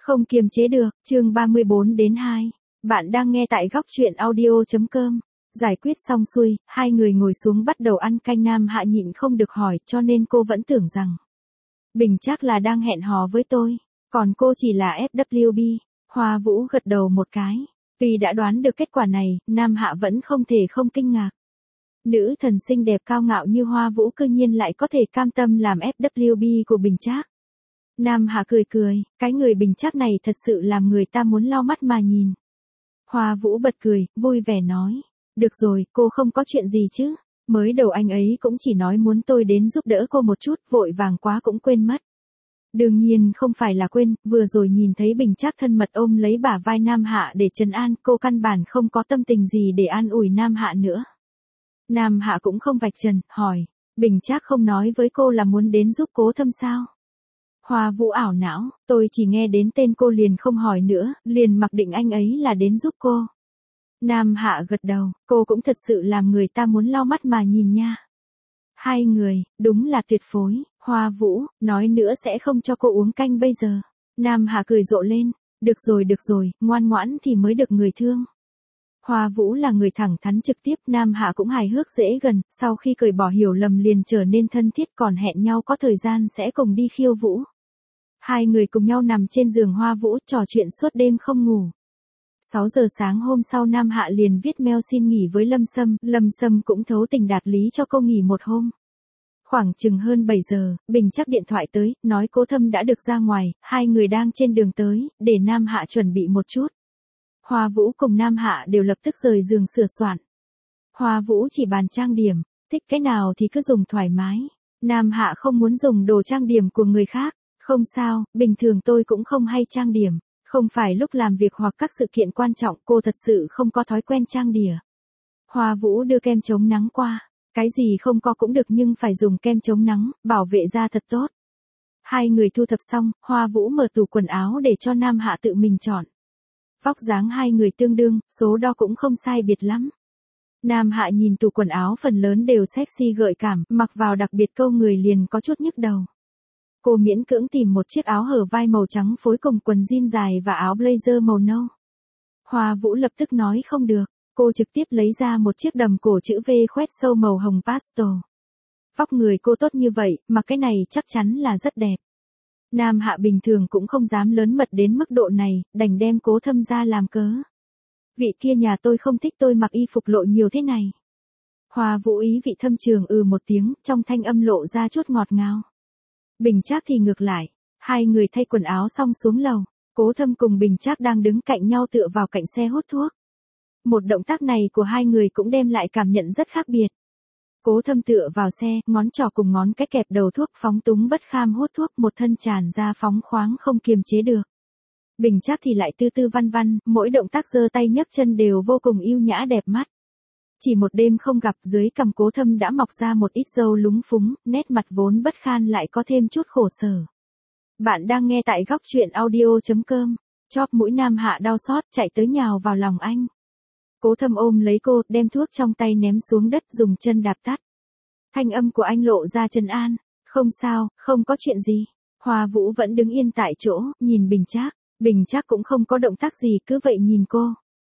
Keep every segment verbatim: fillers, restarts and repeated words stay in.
Không kiềm chế được, chương ba mươi bốn đến hai. Bạn đang nghe tại góc truyện audio.com. Giải quyết xong xuôi, hai người ngồi xuống bắt đầu ăn canh. Nam Hạ nhịn không được hỏi, cho nên cô vẫn tưởng rằng Bình chắc là đang hẹn hò với tôi, còn cô chỉ là ép vê bê. Hoa Vũ gật đầu một cái. Tuy đã đoán được kết quả này, Nam Hạ vẫn không thể không kinh ngạc. Nữ thần xinh đẹp cao ngạo như Hoa Vũ cư nhiên lại có thể cam tâm làm ép vê bê của Bình Trác. Nam Hạ cười cười, cái người Bình Trác này thật sự làm người ta muốn lau mắt mà nhìn. Hoa Vũ bật cười, vui vẻ nói, được rồi, cô không có chuyện gì chứ, mới đầu anh ấy cũng chỉ nói muốn tôi đến giúp đỡ cô một chút, vội vàng quá cũng quên mất. Đương nhiên không phải là quên, vừa rồi nhìn thấy Bình Trác thân mật ôm lấy bả vai Nam Hạ để trấn an, cô căn bản không có tâm tình gì để an ủi Nam Hạ nữa. Nam Hạ cũng không vạch trần, hỏi, Bình Trác không nói với cô là muốn đến giúp Cố Thâm sao? Hoa Vũ ảo não, tôi chỉ nghe đến tên cô liền không hỏi nữa, liền mặc định anh ấy là đến giúp cô. Nam Hạ gật đầu, cô cũng thật sự làm người ta muốn lau mắt mà nhìn nha. Hai người, đúng là tuyệt phối. Hoa Vũ, nói nữa sẽ không cho cô uống canh bây giờ. Nam Hạ cười rộ lên, được rồi được rồi, ngoan ngoãn thì mới được người thương. Hoa Vũ là người thẳng thắn trực tiếp, Nam Hạ cũng hài hước dễ gần, sau khi cởi bỏ hiểu lầm liền trở nên thân thiết, còn hẹn nhau có thời gian sẽ cùng đi khiêu vũ. Hai người cùng nhau nằm trên giường Hoa Vũ, trò chuyện suốt đêm không ngủ. sáu giờ sáng hôm sau Nam Hạ liền viết mail xin nghỉ với Lâm Sâm, Lâm Sâm cũng thấu tình đạt lý cho cô nghỉ một hôm. Khoảng chừng hơn bảy giờ, Bình Trác điện thoại tới, nói Cố Thâm đã được ra ngoài, hai người đang trên đường tới, để Nam Hạ chuẩn bị một chút. Hoa Vũ cùng Nam Hạ đều lập tức rời giường sửa soạn. Hoa Vũ chỉ bàn trang điểm, thích cái nào thì cứ dùng thoải mái. Nam Hạ không muốn dùng đồ trang điểm của người khác. Không sao, bình thường tôi cũng không hay trang điểm, không phải lúc làm việc hoặc các sự kiện quan trọng, cô thật sự không có thói quen trang điểm. Hoa Vũ đưa kem chống nắng qua, cái gì không có cũng được nhưng phải dùng kem chống nắng, bảo vệ da thật tốt. Hai người thu thập xong, Hoa Vũ mở tủ quần áo để cho Nam Hạ tự mình chọn. Vóc dáng hai người tương đương, số đo cũng không sai biệt lắm. Nam Hạ nhìn tủ quần áo phần lớn đều sexy gợi cảm, mặc vào đặc biệt câu người liền có chút nhức đầu. Cô miễn cưỡng tìm một chiếc áo hở vai màu trắng phối cùng quần jean dài và áo blazer màu nâu. Hoa Vũ lập tức nói không được, cô trực tiếp lấy ra một chiếc đầm cổ chữ V khoét sâu màu hồng pastel. Vóc người cô tốt như vậy, mà cái này chắc chắn là rất đẹp. Nam Hạ bình thường cũng không dám lớn mật đến mức độ này, đành đem Cố Thâm ra làm cớ. Vị kia nhà tôi không thích tôi mặc y phục lộ nhiều thế này. Hoa Vũ ý vị thâm trường ừ một tiếng, trong thanh âm lộ ra chút ngọt ngào. Bình Trác thì ngược lại, hai người thay quần áo xong xuống lầu, Cố Thâm cùng Bình Trác đang đứng cạnh nhau tựa vào cạnh xe hút thuốc. Một động tác này của hai người cũng đem lại cảm nhận rất khác biệt. Cố Thâm tựa vào xe, ngón trỏ cùng ngón cái kẹp đầu thuốc phóng túng bất kham hút thuốc, một thân tràn ra phóng khoáng không kiềm chế được. Bình Trác thì lại tư tư văn văn, mỗi động tác giơ tay nhấc chân đều vô cùng yêu nhã đẹp mắt. Chỉ một đêm không gặp, dưới cằm Cố Thâm đã mọc ra một ít râu lúng phúng, nét mặt vốn bất khan lại có thêm chút khổ sở. Bạn đang nghe tại góc truyện audio.com. Chóp mũi Nam Hạ đau xót, chạy tới nhào vào lòng anh. Cố Thâm ôm lấy cô, đem thuốc trong tay ném xuống đất, dùng chân đạp tắt. Thanh âm của anh lộ ra trấn an, không sao, không có chuyện gì. Hoa Vũ vẫn đứng yên tại chỗ, nhìn Bình Trác. Bình Trác cũng không có động tác gì, cứ vậy nhìn cô.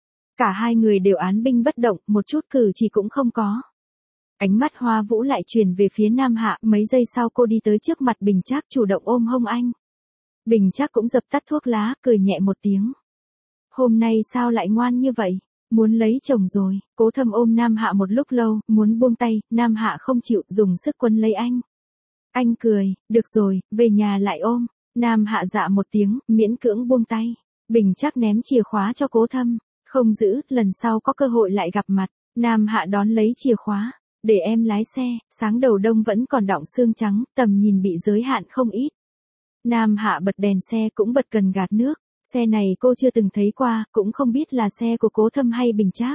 Cả hai người đều án binh bất động, một chút cử chỉ cũng không có. Ánh mắt Hoa Vũ lại chuyển về phía Nam Hạ, mấy giây sau cô đi tới trước mặt Bình Trác chủ động ôm hông anh. Bình Trác cũng dập tắt thuốc lá, cười nhẹ một tiếng. Hôm nay sao lại ngoan như vậy, muốn lấy chồng rồi. Cố Thâm ôm Nam Hạ một lúc lâu, muốn buông tay, Nam Hạ không chịu, dùng sức quấn lấy anh. Anh cười, được rồi, về nhà lại ôm. Nam Hạ dạ một tiếng, miễn cưỡng buông tay. Bình Trác ném chìa khóa cho Cố Thâm. Không giữ, lần sau có cơ hội lại gặp mặt. Nam Hạ đón lấy chìa khóa. Để em lái xe, sáng đầu đông vẫn còn đọng sương trắng, tầm nhìn bị giới hạn không ít. Nam Hạ bật đèn xe cũng bật cần gạt nước. Xe này cô chưa từng thấy qua, cũng không biết là xe của Cố Thâm hay Bình Trác.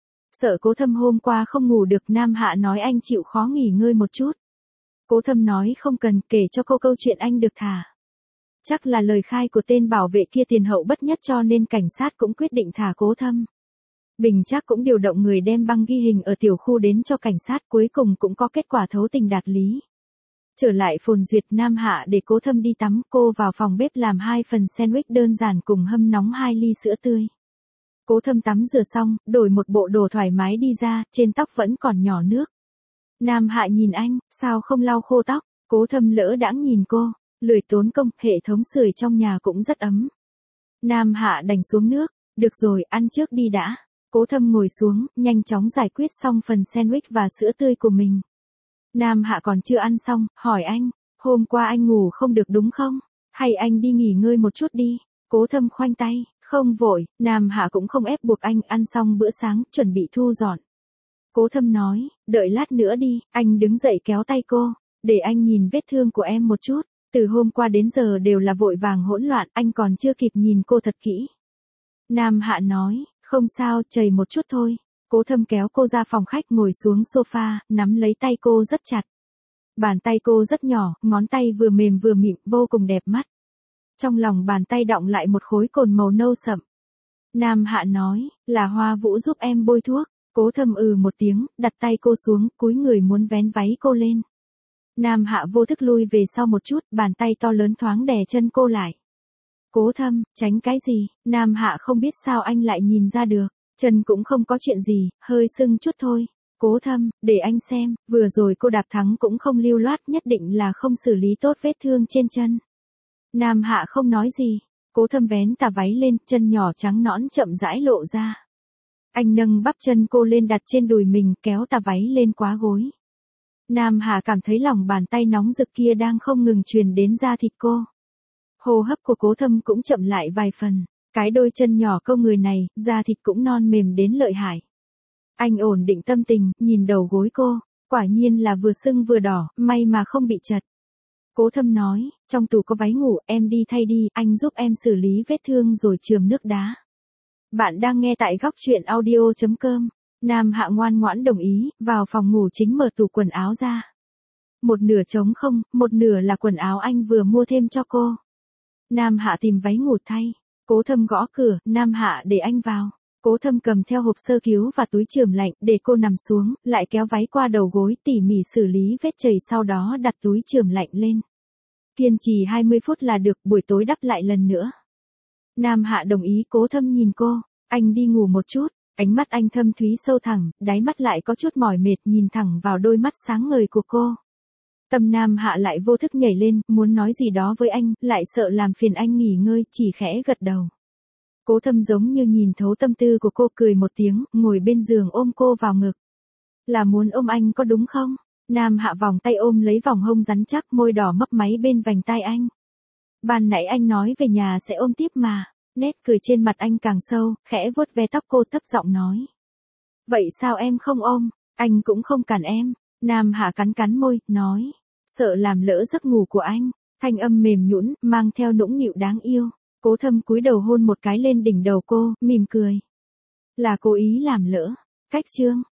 Sợ Cố Thâm hôm qua không ngủ được, Nam Hạ nói anh chịu khó nghỉ ngơi một chút. Cố Thâm nói không cần, kể cho cô câu chuyện anh được thả. Chắc là lời khai của tên bảo vệ kia tiền hậu bất nhất cho nên cảnh sát cũng quyết định thả Cố Thâm. Bình Trác cũng điều động người đem băng ghi hình ở tiểu khu đến cho cảnh sát, cuối cùng cũng có kết quả thấu tình đạt lý. Trở lại Phồn Duyệt, Nam Hạ để Cố Thâm đi tắm, cô vào phòng bếp làm hai phần sandwich đơn giản cùng hâm nóng hai ly sữa tươi. Cố Thâm tắm rửa xong, đổi một bộ đồ thoải mái đi ra, trên tóc vẫn còn nhỏ nước. Nam Hạ nhìn anh, sao không lau khô tóc? Cố Thâm lỡ đãng nhìn cô, lười tốn công, hệ thống sưởi trong nhà cũng rất ấm. Nam Hạ đành xuống nước, được rồi, ăn trước đi đã. Cố Thâm ngồi xuống, nhanh chóng giải quyết xong phần sandwich và sữa tươi của mình. Nam Hạ còn chưa ăn xong, hỏi anh, hôm qua anh ngủ không được đúng không? Hay anh đi nghỉ ngơi một chút đi? Cố Thâm khoanh tay, không vội, Nam Hạ cũng không ép buộc anh, ăn xong bữa sáng, chuẩn bị thu dọn. Cố Thâm nói, đợi lát nữa đi, anh đứng dậy kéo tay cô, để anh nhìn vết thương của em một chút, từ hôm qua đến giờ đều là vội vàng hỗn loạn, anh còn chưa kịp nhìn cô thật kỹ. Nam Hạ nói, không sao, chảy một chút thôi. Cố Thâm kéo cô ra phòng khách ngồi xuống sofa, nắm lấy tay cô rất chặt. Bàn tay cô rất nhỏ, ngón tay vừa mềm vừa mịn, vô cùng đẹp mắt. Trong lòng bàn tay đọng lại một khối cồn màu nâu sậm. Nam Hạ nói, là Hoa Vũ giúp em bôi thuốc. Cố Thâm ừ một tiếng, đặt tay cô xuống, cúi người muốn vén váy cô lên. Nam Hạ vô thức lui về sau một chút, bàn tay to lớn thoáng đè chân cô lại. Cố Thâm, tránh cái gì? Nam Hạ không biết sao anh lại nhìn ra được. Chân cũng không có chuyện gì, hơi sưng chút thôi. Cố Thâm, để anh xem, vừa rồi cô đạp thắng cũng không lưu loát, nhất định là không xử lý tốt vết thương trên chân. Nam Hạ không nói gì. Cố Thâm vén tà váy lên, chân nhỏ trắng nõn chậm rãi lộ ra. Anh nâng bắp chân cô lên đặt trên đùi mình, kéo tà váy lên quá gối. Nam Hạ cảm thấy lòng bàn tay nóng rực kia đang không ngừng truyền đến da thịt cô. Hô hấp của Cố Thâm cũng chậm lại vài phần. Cái đôi chân nhỏ câu người này, da thịt cũng non mềm đến lợi hại. Anh ổn định tâm tình, nhìn đầu gối cô, quả nhiên là vừa sưng vừa đỏ, may mà không bị chật. Cố Thâm nói, trong tủ có váy ngủ, em đi thay đi, anh giúp em xử lý vết thương rồi chườm nước đá. Bạn đang nghe tại góc truyện audio chấm com. Nam Hạ ngoan ngoãn đồng ý, vào phòng ngủ chính mở tủ quần áo ra. Một nửa trống không, một nửa là quần áo anh vừa mua thêm cho cô. Nam Hạ tìm váy ngủ thay. Cố Thâm gõ cửa, Nam Hạ để anh vào. Cố Thâm cầm theo hộp sơ cứu và túi chườm lạnh, để cô nằm xuống, lại kéo váy qua đầu gối tỉ mỉ xử lý vết chảy, sau đó đặt túi chườm lạnh lên. Kiên trì hai mươi phút là được, buổi tối đắp lại lần nữa. Nam Hạ đồng ý. Cố Thâm nhìn cô, anh đi ngủ một chút. Ánh mắt anh thâm thúy sâu thẳm, đáy mắt lại có chút mỏi mệt, nhìn thẳng vào đôi mắt sáng ngời của cô. Tâm Nam Hạ lại vô thức nhảy lên, muốn nói gì đó với anh, lại sợ làm phiền anh nghỉ ngơi, chỉ khẽ gật đầu. Cố Thâm giống như nhìn thấu tâm tư của cô, cười một tiếng, ngồi bên giường ôm cô vào ngực. Là muốn ôm anh có đúng không? Nam Hạ vòng tay ôm lấy vòng hông rắn chắc, môi đỏ mấp máy bên vành tai anh. Ban nãy anh nói về nhà sẽ ôm tiếp mà. Nét cười trên mặt anh càng sâu, khẽ vuốt ve tóc cô, thấp giọng nói. Vậy sao em không ôm? Anh cũng không cản em. Nam Hạ cắn cắn môi, nói. Sợ làm lỡ giấc ngủ của anh. Thanh âm mềm nhũn, mang theo nũng nịu đáng yêu. Cố Thâm cúi đầu hôn một cái lên đỉnh đầu cô, mỉm cười. Là cố ý làm lỡ. Cách chương.